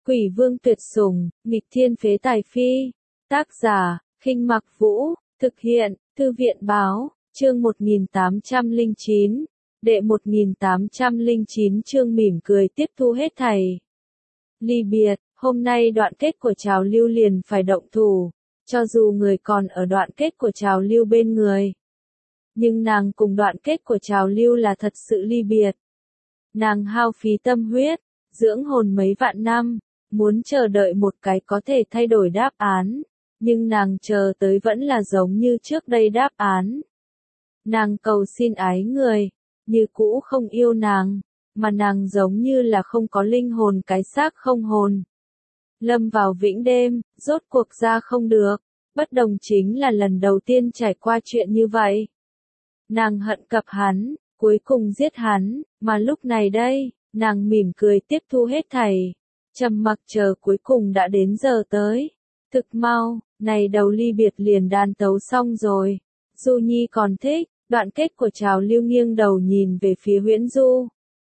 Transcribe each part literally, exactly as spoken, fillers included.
Quỷ vương tuyệt sủng, nghịch thiên phế tài phi. Tác giả, Khinh Mặc Vũ, thực hiện, Thư viện báo, chương một nghìn tám trăm lẻ chín, đệ một nghìn tám trăm lẻ chín chương mỉm cười tiếp thu hết thảy. Ly biệt, hôm nay đoạn kết của trào lưu liền phải động thủ, cho dù người còn ở đoạn kết của trào lưu bên người. Nhưng nàng cùng đoạn kết của trào lưu là thật sự ly biệt. Nàng hao phí tâm huyết, dưỡng hồn mấy vạn năm, muốn chờ đợi một cái có thể thay đổi đáp án, nhưng nàng chờ tới vẫn là giống như trước đây đáp án. Nàng cầu xin ái người, như cũ không yêu nàng, mà nàng giống như là không có linh hồn cái xác không hồn. Lâm vào vĩnh đêm, rốt cuộc ra không được, bất đồng chính là lần đầu tiên trải qua chuyện như vậy. Nàng hận cập hắn, cuối cùng giết hắn, mà lúc này đây, nàng mỉm cười tiếp thu hết thảy. Trầm mặc chờ cuối cùng đã đến giờ tới. Thực mau, này đầu ly biệt liền đàn tấu xong rồi. Du Nhi còn thích, đoạn kết của trào lưu nghiêng đầu nhìn về phía Huyễn Du.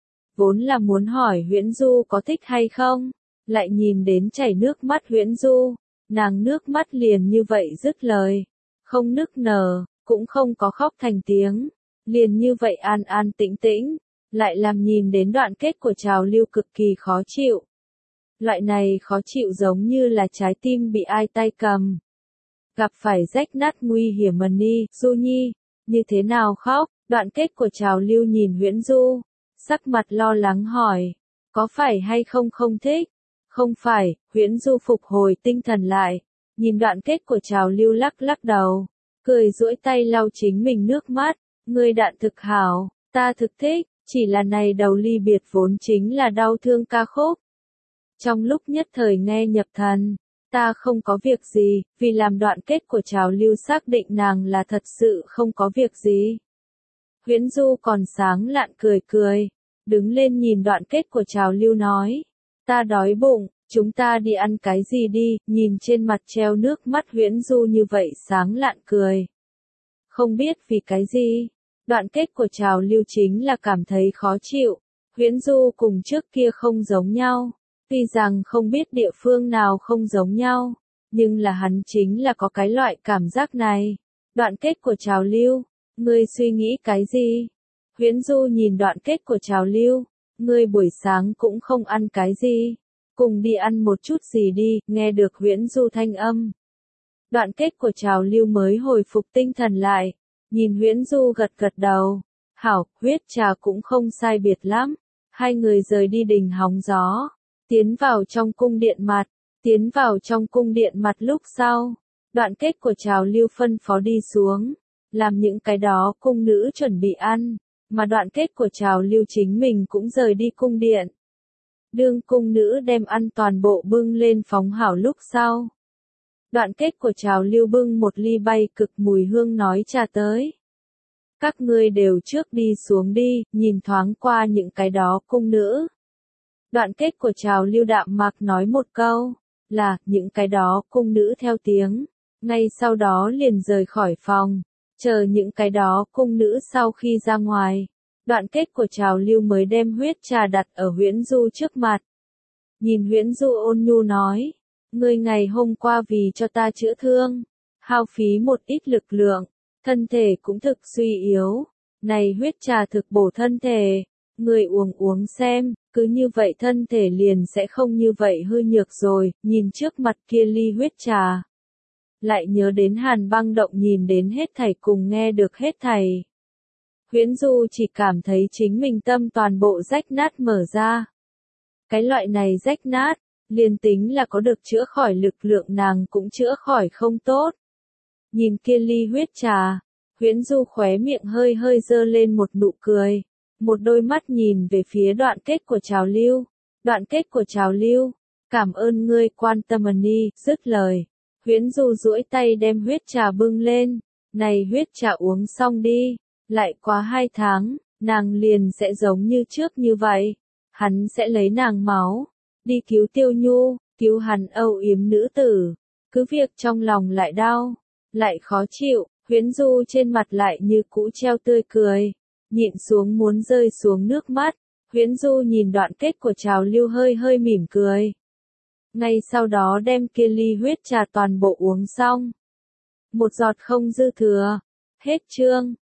Vốn là muốn hỏi Huyễn Du có thích hay không, lại nhìn đến chảy nước mắt Huyễn Du, nàng nước mắt liền như vậy dứt lời. Không nức nở, cũng không có khóc thành tiếng, liền như vậy an an tĩnh tĩnh, lại làm nhìn đến đoạn kết của trào lưu cực kỳ khó chịu. Loại này khó chịu giống như là trái tim bị ai tay cầm. Gặp phải rách nát nguy hiểm mần ni, Du Nhi, như thế nào khóc, đoạn kết của trào lưu nhìn Huyễn Du, sắc mặt lo lắng hỏi, có phải hay không không thích? Không phải, Huyễn Du phục hồi tinh thần lại, nhìn đoạn kết của trào lưu lắc lắc đầu, cười duỗi tay lau chính mình nước mắt, ngươi đạn thực hảo, ta thực thích, chỉ là này đầu ly biệt vốn chính là đau thương ca khúc. Trong lúc nhất thời nghe nhập thần, ta không có việc gì, vì làm đoạn kết của trào lưu xác định nàng là thật sự không có việc gì. Huyễn Du còn sáng lạn cười cười, đứng lên nhìn đoạn kết của trào lưu nói, ta đói bụng, chúng ta đi ăn cái gì đi, nhìn trên mặt treo nước mắt Huyễn Du như vậy sáng lạn cười. Không biết vì cái gì, đoạn kết của trào lưu chính là cảm thấy khó chịu, Huyễn Du cùng trước kia không giống nhau. Tuy rằng không biết địa phương nào không giống nhau, nhưng là hắn chính là có cái loại cảm giác này. Đoạn kết của trào lưu, ngươi suy nghĩ cái gì? Huyễn Du nhìn đoạn kết của trào lưu, ngươi buổi sáng cũng không ăn cái gì, cùng đi ăn một chút gì đi, nghe được Huyễn Du thanh âm. Đoạn kết của trào lưu mới hồi phục tinh thần lại, nhìn Huyễn Du gật gật đầu, hảo, huyết trà cũng không sai biệt lắm, hai người rời đi đình hóng gió. Tiến vào trong cung điện mặt, tiến vào trong cung điện mặt lúc sau, đoạn kết của trào lưu phân phó đi xuống, làm những cái đó cung nữ chuẩn bị ăn, mà đoạn kết của trào lưu chính mình cũng rời đi cung điện. Đương cung nữ đem ăn toàn bộ bưng lên phóng hảo lúc sau. Đoạn kết của trào lưu bưng một ly bay cực mùi hương nói trà tới. Các ngươi đều trước đi xuống đi, nhìn thoáng qua những cái đó cung nữ. Đoạn kết của trào lưu đạm mạc nói một câu, là, những cái đó cung nữ theo tiếng, ngay sau đó liền rời khỏi phòng, chờ những cái đó cung nữ sau khi ra ngoài. Đoạn kết của trào lưu mới đem huyết trà đặt ở Huyễn Du trước mặt. Nhìn Huyễn Du ôn nhu nói, ngươi ngày hôm qua vì cho ta chữa thương, hao phí một ít lực lượng, thân thể cũng thực suy yếu, này huyết trà thực bổ thân thể. Người uống uống xem, cứ như vậy thân thể liền sẽ không như vậy hư nhược rồi, nhìn trước mặt kia ly huyết trà. Lại nhớ đến Hàn Băng Động nhìn đến hết thảy cùng nghe được hết thảy. Huyễn Du chỉ cảm thấy chính mình tâm toàn bộ rách nát mở ra. Cái loại này rách nát, liền tính là có được chữa khỏi lực lượng nàng cũng chữa khỏi không tốt. Nhìn kia ly huyết trà, Huyễn Du khóe miệng hơi hơi dơ lên một nụ cười. Một đôi mắt nhìn về phía đoạn kết của trào lưu. Đoạn kết của trào lưu, cảm ơn ngươi quan tâm ni, dứt lời. Huyễn Du duỗi tay đem huyết trà bưng lên. Này huyết trà uống xong đi, lại quá hai tháng, nàng liền sẽ giống như trước như vậy. Hắn sẽ lấy nàng máu, đi cứu Tiêu Nhu, cứu hắn âu yếm nữ tử. Cứ việc trong lòng lại đau, lại khó chịu, Huyễn Du trên mặt lại như cũ treo tươi cười. Nhịn xuống muốn rơi xuống nước mắt, Huyễn Du nhìn đoạn kết của trào lưu hơi hơi mỉm cười. ngay sau đó đem kia ly huyết trà toàn bộ uống xong. Một giọt không dư thừa. Hết chương.